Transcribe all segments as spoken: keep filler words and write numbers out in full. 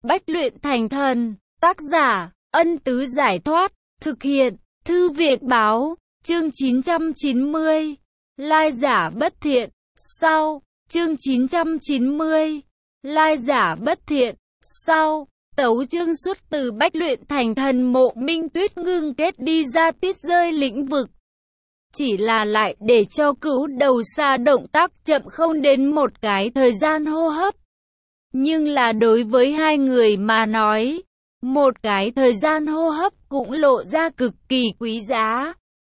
Bách luyện thành thần. Tác giả, Ân Tứ Giải Thoát. Thực hiện, Thư viện báo. Chương chín trăm chín mươi. Lai giả bất thiện. Sau, chương chín trăm chín mươi. Lai giả bất thiện. Sau, tấu chương xuất từ Bách luyện thành thần. Mộ Minh Tuyết ngưng kết đi ra tiết rơi lĩnh vực. Chỉ là lại để cho Cửu Đầu Xà động tác chậm không đến một cái thời gian hô hấp. Nhưng là đối với hai người mà nói, một cái thời gian hô hấp cũng lộ ra cực kỳ quý giá.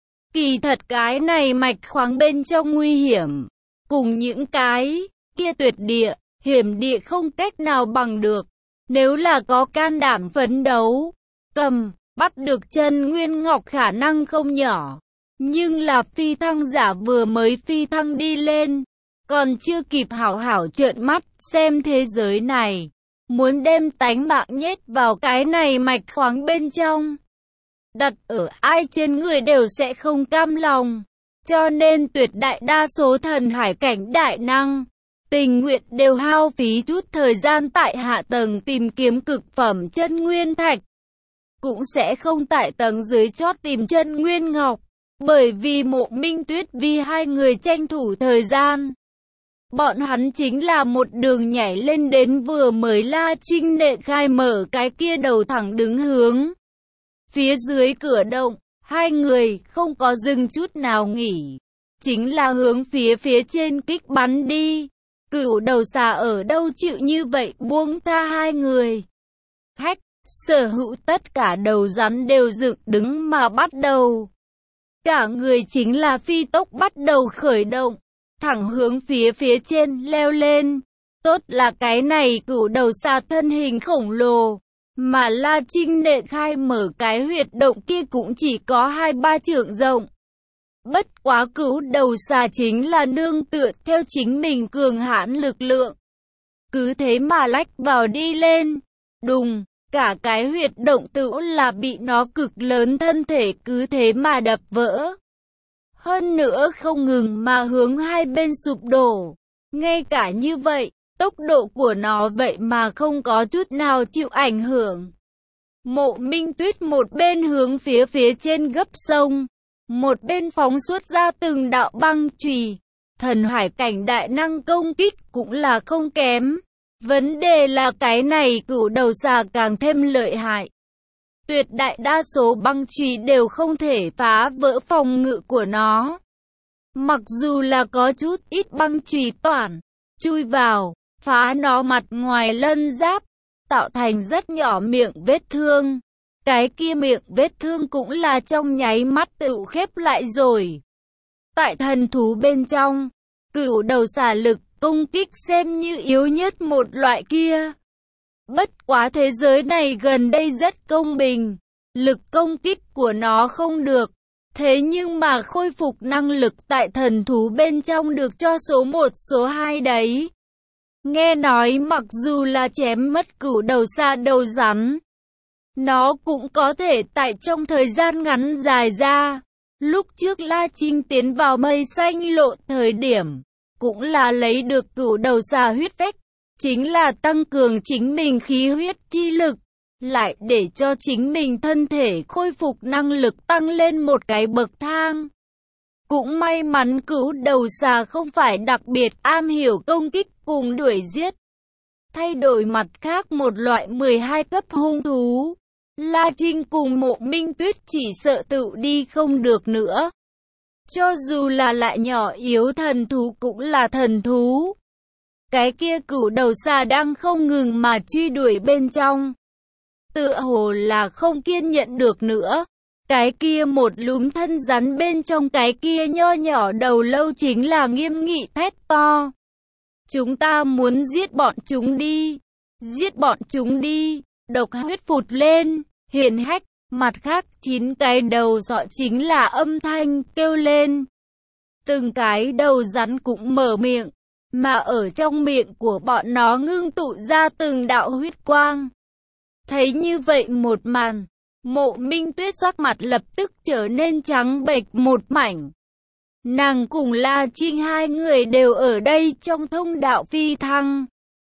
Kỳ thật cái này mạch khoáng bên trong nguy hiểm, cùng những cái kia tuyệt địa, hiểm địa không cách nào bằng được. Nếu là có can đảm phấn đấu, cầm, bắt được chân Nguyên Ngọc khả năng không nhỏ. Nhưng là phi thăng giả vừa mới phi thăng đi lên, còn chưa kịp hảo hảo trợn mắt xem thế giới này, muốn đem tánh mạng nhét vào cái này mạch khoáng bên trong, đặt ở ai trên người đều sẽ không cam lòng. Cho nên tuyệt đại đa số thần hải cảnh đại năng tình nguyện đều hao phí chút thời gian tại hạ tầng tìm kiếm cực phẩm chân nguyên thạch, cũng sẽ không tại tầng dưới chót tìm chân nguyên ngọc. Bởi vì Mộ Minh Tuyết vì hai người tranh thủ thời gian, bọn hắn chính là một đường nhảy lên đến vừa mới La Trinh nện khai mở cái kia đầu thẳng đứng hướng phía dưới cửa động. Hai người không có dừng chút nào nghỉ, chính là hướng phía phía trên kích bắn đi. Cửu Đầu Xà ở đâu chịu như vậy buông tha hai người. Hách, sở hữu tất cả đầu rắn đều dựng đứng mà bắt đầu. Cả người chính là phi tốc bắt đầu khởi động, thẳng hướng phía phía trên leo lên. Tốt là cái này Cửu Đầu Xà thân hình khổng lồ, mà La Trinh nện khai mở cái huyệt động kia cũng chỉ có hai ba trượng rộng. Bất quá Cửu Đầu Xà chính là nương tựa theo chính mình cường hãn lực lượng, cứ thế mà lách vào đi lên. Đùng, cả cái huyệt động tự là bị nó cực lớn thân thể cứ thế mà đập vỡ. Hơn nữa không ngừng mà hướng hai bên sụp đổ. Ngay cả như vậy, tốc độ của nó vậy mà không có chút nào chịu ảnh hưởng. Mộ Minh Tuyết một bên hướng phía phía trên gấp sông, một bên phóng xuất ra từng đạo băng chùy. Thần hải cảnh đại năng công kích cũng là không kém. Vấn đề là cái này Cửu Đầu Xà càng thêm lợi hại. Tuyệt đại đa số băng chùy đều không thể phá vỡ phòng ngự của nó. Mặc dù là có chút ít băng chùy toàn chui vào, phá nó mặt ngoài lân giáp, tạo thành rất nhỏ miệng vết thương. Cái kia miệng vết thương cũng là trong nháy mắt tự khép lại rồi. Tại thần thú bên trong, Cửu Đầu Xà lực công kích xem như yếu nhất một loại kia. Bất quá thế giới này gần đây rất công bình, lực công kích của nó không được. Thế nhưng mà khôi phục năng lực tại thần thú bên trong được cho số một số hai đấy. Nghe nói mặc dù là chém mất Cửu Đầu Xà đầu rắn, nó cũng có thể tại trong thời gian ngắn dài ra. Lúc trước La Trinh tiến vào mây xanh lộ thời điểm, cũng là lấy được Cửu Đầu Xà huyết phách, chính là tăng cường chính mình khí huyết chi lực, lại để cho chính mình thân thể khôi phục năng lực tăng lên một cái bậc thang. Cũng may mắn Cửu Đầu Xà không phải đặc biệt am hiểu công kích cùng đuổi giết. Thay đổi mặt khác một loại mười hai cấp hung thú, La Trinh cùng Mộ Minh Tuyết chỉ sợ tự đi không được nữa. Cho dù là lại nhỏ yếu thần thú cũng là thần thú. Cái kia Cửu Đầu Xà đang không ngừng mà truy đuổi bên trong, tựa hồ là không kiên nhẫn được nữa. Cái kia một lúm thân rắn bên trong cái kia nho nhỏ đầu lâu chính là nghiêm nghị thét to. Chúng ta muốn giết bọn chúng đi, giết bọn chúng đi. Độc huyết phụt lên, hiển hách. Mặt khác chín cái đầu sọ chính là âm thanh kêu lên. Từng cái đầu rắn cũng mở miệng, mà ở trong miệng của bọn nó ngưng tụ ra từng đạo huyết quang. Thấy như vậy một màn, Mộ Minh Tuyết sắc mặt lập tức trở nên trắng bệch một mảnh. Nàng cùng La Trinh hai người đều ở đây trong thông đạo phi thăng,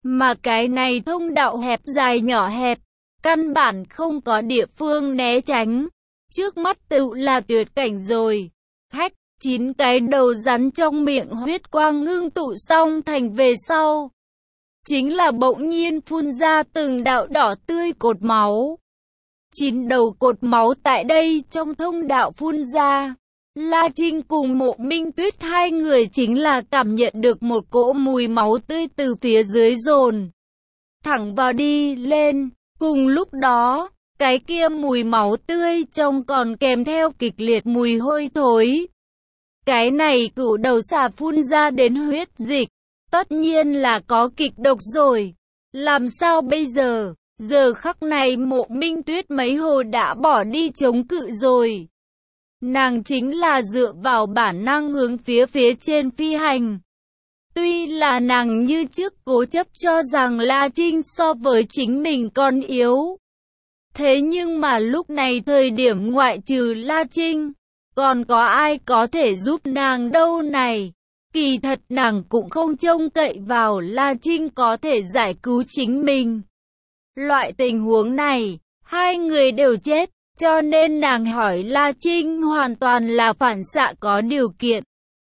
Mà cái này thông đạo hẹp dài nhỏ hẹp, căn bản không có địa phương né tránh. Trước mắt tựu là tuyệt cảnh rồi. Hách, chín cái đầu rắn trong miệng huyết quang ngưng tụ xong thành về sau. Chính là bỗng nhiên phun ra từng đạo đỏ tươi cột máu. Chín đầu cột máu tại đây trong thông đạo phun ra. La Trinh cùng Mộ Minh Tuyết hai người chính là cảm nhận được một cỗ mùi máu tươi từ phía dưới dồn thẳng vào đi lên. Cùng lúc đó, cái kia mùi máu tươi trông còn kèm theo kịch liệt mùi hôi thối. Cái này cửu đầu xà phun ra đến huyết dịch, tất nhiên là có kịch độc rồi. Làm sao bây giờ? Giờ khắc này Mộ Minh Tuyết mấy hồ đã bỏ đi chống cự rồi. Nàng chính là dựa vào bản năng hướng phía phía trên phi hành. Tuy là nàng như trước cố chấp cho rằng La Trinh so với chính mình còn yếu. Thế nhưng mà lúc này thời điểm ngoại trừ La Trinh, còn có ai có thể giúp nàng đâu này? Kỳ thật nàng cũng không trông cậy vào La Trinh có thể giải cứu chính mình. Loại tình huống này, hai người đều chết, cho nên nàng hỏi La Trinh hoàn toàn là phản xạ có điều kiện.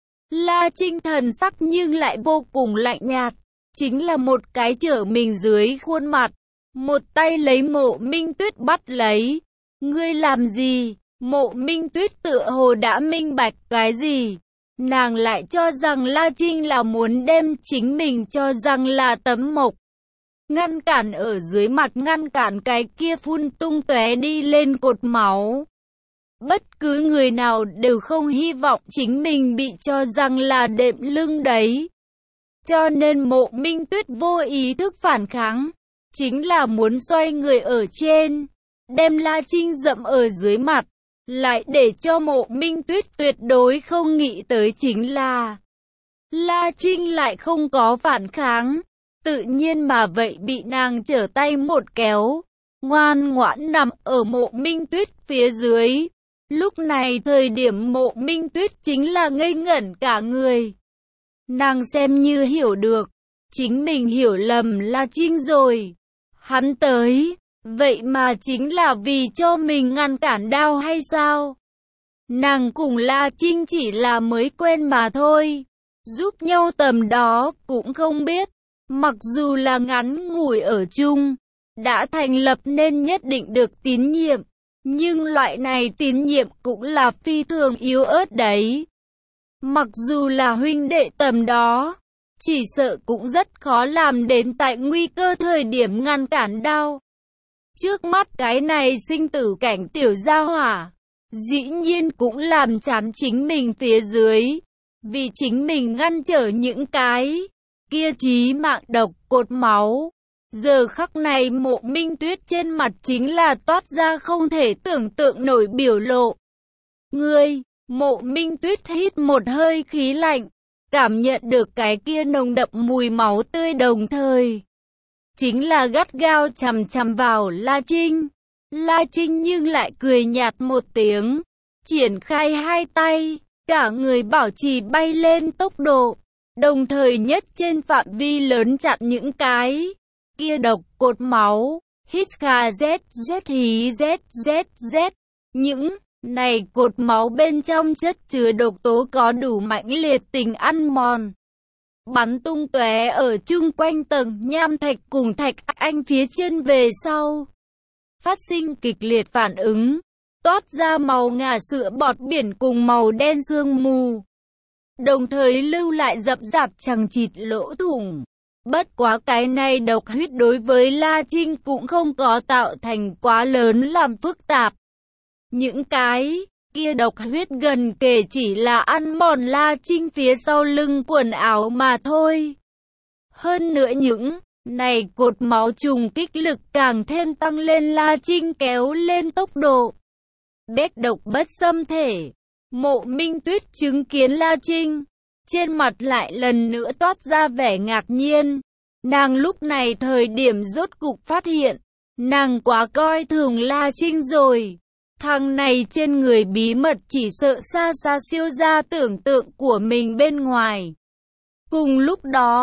La Trinh thần sắc nhưng lại vô cùng lạnh nhạt, chính là một cái trở mình dưới khuôn mặt, một tay lấy Mộ Minh Tuyết bắt lấy. Ngươi làm gì? Mộ Minh Tuyết tựa hồ đã minh bạch cái gì? Nàng lại cho rằng La Trinh là muốn đem chính mình cho rằng là tấm mộc. Ngăn cản ở dưới mặt, ngăn cản cái kia phun tung tóe đi lên cột máu. Bất cứ người nào đều không hy vọng chính mình bị cho rằng là đệm lưng đấy. Cho nên Mộ Minh Tuyết vô ý thức phản kháng, chính là muốn xoay người ở trên, đem La Trinh dẫm ở dưới mặt. Lại để cho Mộ Minh Tuyết tuyệt đối không nghĩ tới chính là La Trinh lại không có phản kháng, tự nhiên mà vậy bị nàng trở tay một kéo, ngoan ngoãn nằm ở Mộ Minh Tuyết phía dưới. Lúc này thời điểm Mộ Minh Tuyết chính là ngây ngẩn cả người. Nàng xem như hiểu được, chính mình hiểu lầm La Trinh rồi. Hắn tới, vậy mà chính là vì cho mình ngăn cản đao hay sao? Nàng cùng La Trinh chỉ là mới quen mà thôi, giúp nhau tầm đó cũng không biết. Mặc dù là ngắn ngủi ở chung, đã thành lập nên nhất định được tín nhiệm, nhưng loại này tín nhiệm cũng là phi thường yếu ớt đấy. Mặc dù là huynh đệ tầm đó, chỉ sợ cũng rất khó làm đến tại nguy cơ thời điểm ngăn cản đao. Trước mắt cái này sinh tử cảnh tiểu gia hỏa, dĩ nhiên cũng làm chán chính mình phía dưới, vì chính mình ngăn trở những cái kia chí mạng độc cột máu. Giờ khắc này Mộ Minh Tuyết trên mặt chính là toát ra không thể tưởng tượng nổi biểu lộ. Ngươi, Mộ Minh Tuyết hít một hơi khí lạnh, cảm nhận được cái kia nồng đậm mùi máu tươi, đồng thời chính là gắt gao chằm chằm vào La Trinh. La Trinh nhưng lại cười nhạt một tiếng, triển khai hai tay, cả người bảo trì bay lên tốc độ, đồng thời nhất trên phạm vi lớn chặn những cái kia độc cột máu. Hít kha z z hí z z z. Những này cột máu bên trong chất chứa độc tố có đủ mãnh liệt tình ăn mòn, bắn tung tóe ở chung quanh tầng nham thạch cùng thạch anh phía trên về sau, phát sinh kịch liệt phản ứng, toát ra màu ngà sữa bọt biển cùng màu đen sương mù, đồng thời lưu lại rậm rạp chằng chịt lỗ thủng. Bất quá cái này độc huyết đối với La Trinh cũng không có tạo thành quá lớn làm phức tạp. Những cái kia độc huyết gần kể chỉ là ăn mòn La Trinh phía sau lưng quần áo mà thôi. Hơn nữa những này cột máu trùng kích lực càng thêm tăng lên La Trinh kéo lên tốc độ. Bét độc bất xâm thể. Mộ Minh Tuyết chứng kiến La Trinh, trên mặt lại lần nữa toát ra vẻ ngạc nhiên. Nàng lúc này thời điểm rốt cục phát hiện, nàng quá coi thường La Trinh rồi. Thằng này trên người bí mật chỉ sợ xa xa siêu ra tưởng tượng của mình bên ngoài. Cùng lúc đó,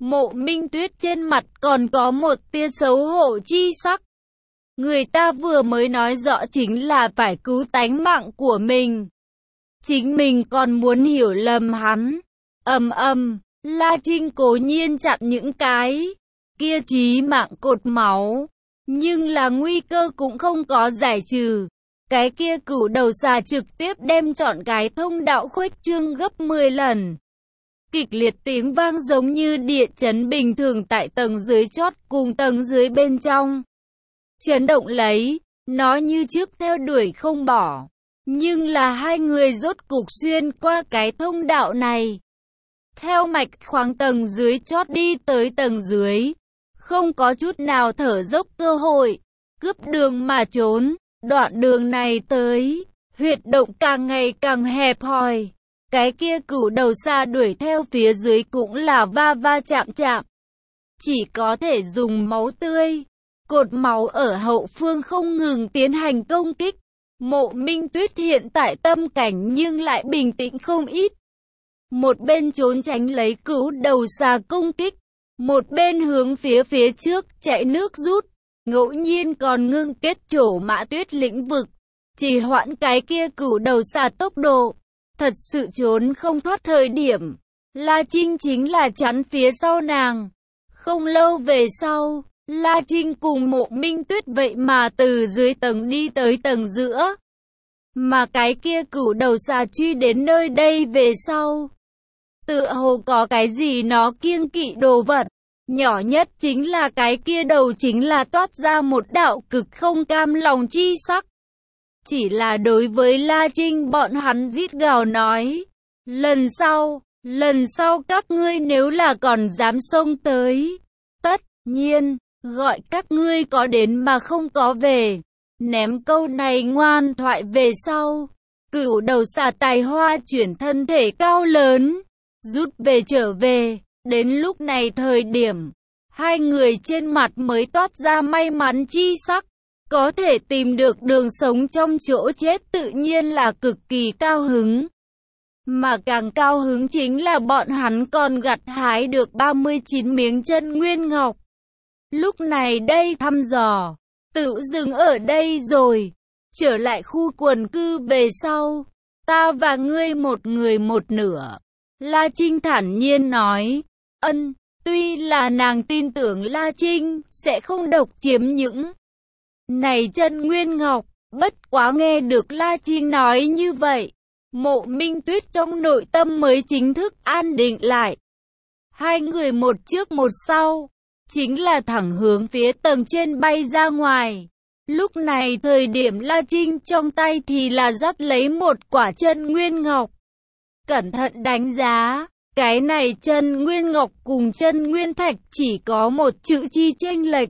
Mộ Minh Tuyết trên mặt còn có một tia xấu hổ chi sắc. Người ta vừa mới nói rõ chính là phải cứu tánh mạng của mình. Chính mình còn muốn hiểu lầm hắn. Ầm ầm, La Trinh cố nhiên chặn những cái kia chí mạng cột máu. Nhưng là nguy cơ cũng không có giải trừ. Cái kia cửu đầu xà trực tiếp đem trọn cái thông đạo khuếch trương gấp mười lần. Kịch liệt tiếng vang giống như địa chấn bình thường tại tầng dưới chót cùng tầng dưới bên trong. Chấn động lấy, nó như trước theo đuổi không bỏ. Nhưng là hai người rốt cục xuyên qua cái thông đạo này. Theo mạch khoáng tầng dưới chót đi tới tầng dưới. Không có chút nào thở dốc cơ hội. Cướp đường mà trốn. Đoạn đường này tới, huyệt động càng ngày càng hẹp hòi. Cái kia cửu đầu xà đuổi theo phía dưới cũng là va va chạm chạm. Chỉ có thể dùng máu tươi. Cột máu ở hậu phương không ngừng tiến hành công kích. Mộ Minh Tuyết hiện tại tâm cảnh nhưng lại bình tĩnh không ít. Một bên trốn tránh lấy cửu đầu xà công kích. Một bên hướng phía phía trước chạy nước rút. Ngẫu nhiên còn ngưng kết trổ Mã Tuyết lĩnh vực. Chỉ hoãn cái kia cửu đầu xà tốc độ. Thật sự trốn không thoát thời điểm. La Trinh chính là chắn phía sau nàng. Không lâu về sau, La Trinh cùng Mộ Minh Tuyết vậy mà từ dưới tầng đi tới tầng giữa. Mà cái kia cửu đầu xà truy đến nơi đây về sau. Tựa hồ có cái gì nó kiêng kỵ đồ vật. Nhỏ nhất chính là cái kia đầu chính là toát ra một đạo cực không cam lòng chi sắc. Chỉ là đối với La Trinh bọn hắn rít gào nói. Lần sau, lần sau các ngươi nếu là còn dám xông tới. Tất nhiên, gọi các ngươi có đến mà không có về. Ném câu này ngoan thoại về sau. Cửu đầu xà tài hoa chuyển thân thể cao lớn. Rút về trở về. Đến lúc này thời điểm, hai người trên mặt mới toát ra may mắn chi sắc. Có thể tìm được đường sống trong chỗ chết tự nhiên là cực kỳ cao hứng. Mà càng cao hứng chính là bọn hắn còn gặt hái được ba mươi chín miếng chân nguyên ngọc. Lúc này đây thăm dò, tự dừng ở đây rồi. Trở lại khu quần cư về sau, ta và ngươi một người một nửa. La Trinh thản nhiên nói. Ân, tuy là nàng tin tưởng La Trinh sẽ không độc chiếm những này chân nguyên ngọc, bất quá nghe được La Trinh nói như vậy, Mộ Minh Tuyết trong nội tâm mới chính thức an định lại. Hai người một trước một sau, chính là thẳng hướng phía tầng trên bay ra ngoài. Lúc này thời điểm La Trinh trong tay thì là dắt lấy một quả chân nguyên ngọc. Cẩn thận đánh giá. Cái này chân nguyên ngọc cùng chân nguyên thạch chỉ có một chữ chi chênh lệch.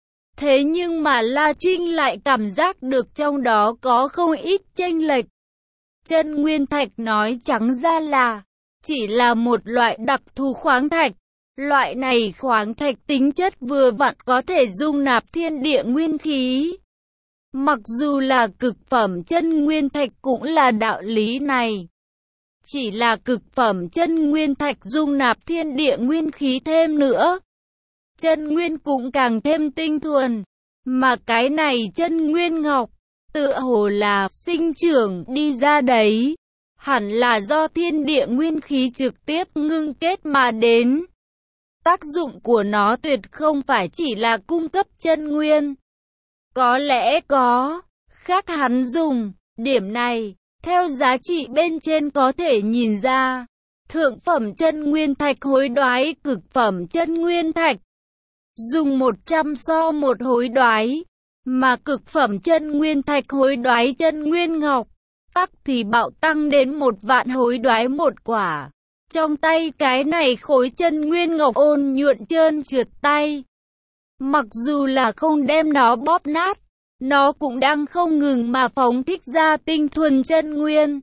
Thế nhưng mà La Trinh lại cảm giác được trong đó có không ít chênh lệch. Chân nguyên thạch nói trắng ra là chỉ là một loại đặc thù khoáng thạch. Loại này khoáng thạch tính chất vừa vặn có thể dung nạp thiên địa nguyên khí. Mặc dù là cực phẩm chân nguyên thạch cũng là đạo lý này. Chỉ là cực phẩm chân nguyên thạch dung nạp thiên địa nguyên khí thêm nữa. Chân nguyên cũng càng thêm tinh thuần. Mà cái này chân nguyên ngọc, tựa hồ là sinh trưởng đi ra đấy. Hẳn là do thiên địa nguyên khí trực tiếp ngưng kết mà đến. Tác dụng của nó tuyệt không phải chỉ là cung cấp chân nguyên. Có lẽ có, khác hắn dùng, điểm này. Theo giá trị bên trên có thể nhìn ra, thượng phẩm chân nguyên thạch hối đoái cực phẩm chân nguyên thạch. Dùng một trăm so một hối đoái, mà cực phẩm chân nguyên thạch hối đoái chân nguyên ngọc, tắc thì bạo tăng đến một vạn hối đoái một quả. Trong tay cái này khối chân nguyên ngọc ôn nhuận trơn trượt tay. Mặc dù là không đem nó bóp nát, nó cũng đang không ngừng mà phóng thích ra tinh thuần chân nguyên.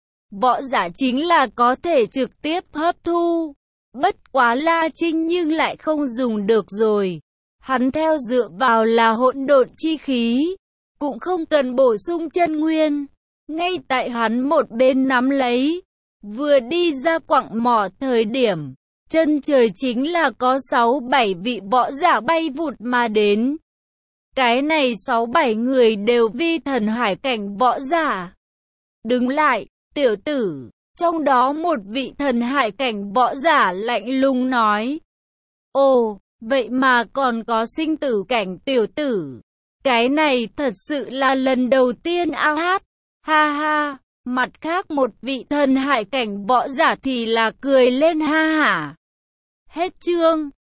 Võ giả chính là có thể trực tiếp hấp thu. Bất quá La Trinh nhưng lại không dùng được rồi. Hắn theo dựa vào là hỗn độn chi khí. Cũng không cần bổ sung chân nguyên. Ngay tại hắn một bên nắm lấy. Vừa đi ra quặng mỏ thời điểm. chân trời chính là có sáu bảy vị võ giả bay vụt mà đến. Cái này sáu bảy người đều vi thần hải cảnh võ giả. Đứng lại, tiểu tử, trong đó một vị thần hải cảnh võ giả lạnh lùng nói. Ồ, vậy mà còn có sinh tử cảnh tiểu tử. Cái này thật sự là lần đầu tiên a hát, ha ha. Mặt khác một vị thần hải cảnh võ giả thì là cười lên ha hả. Hết chương.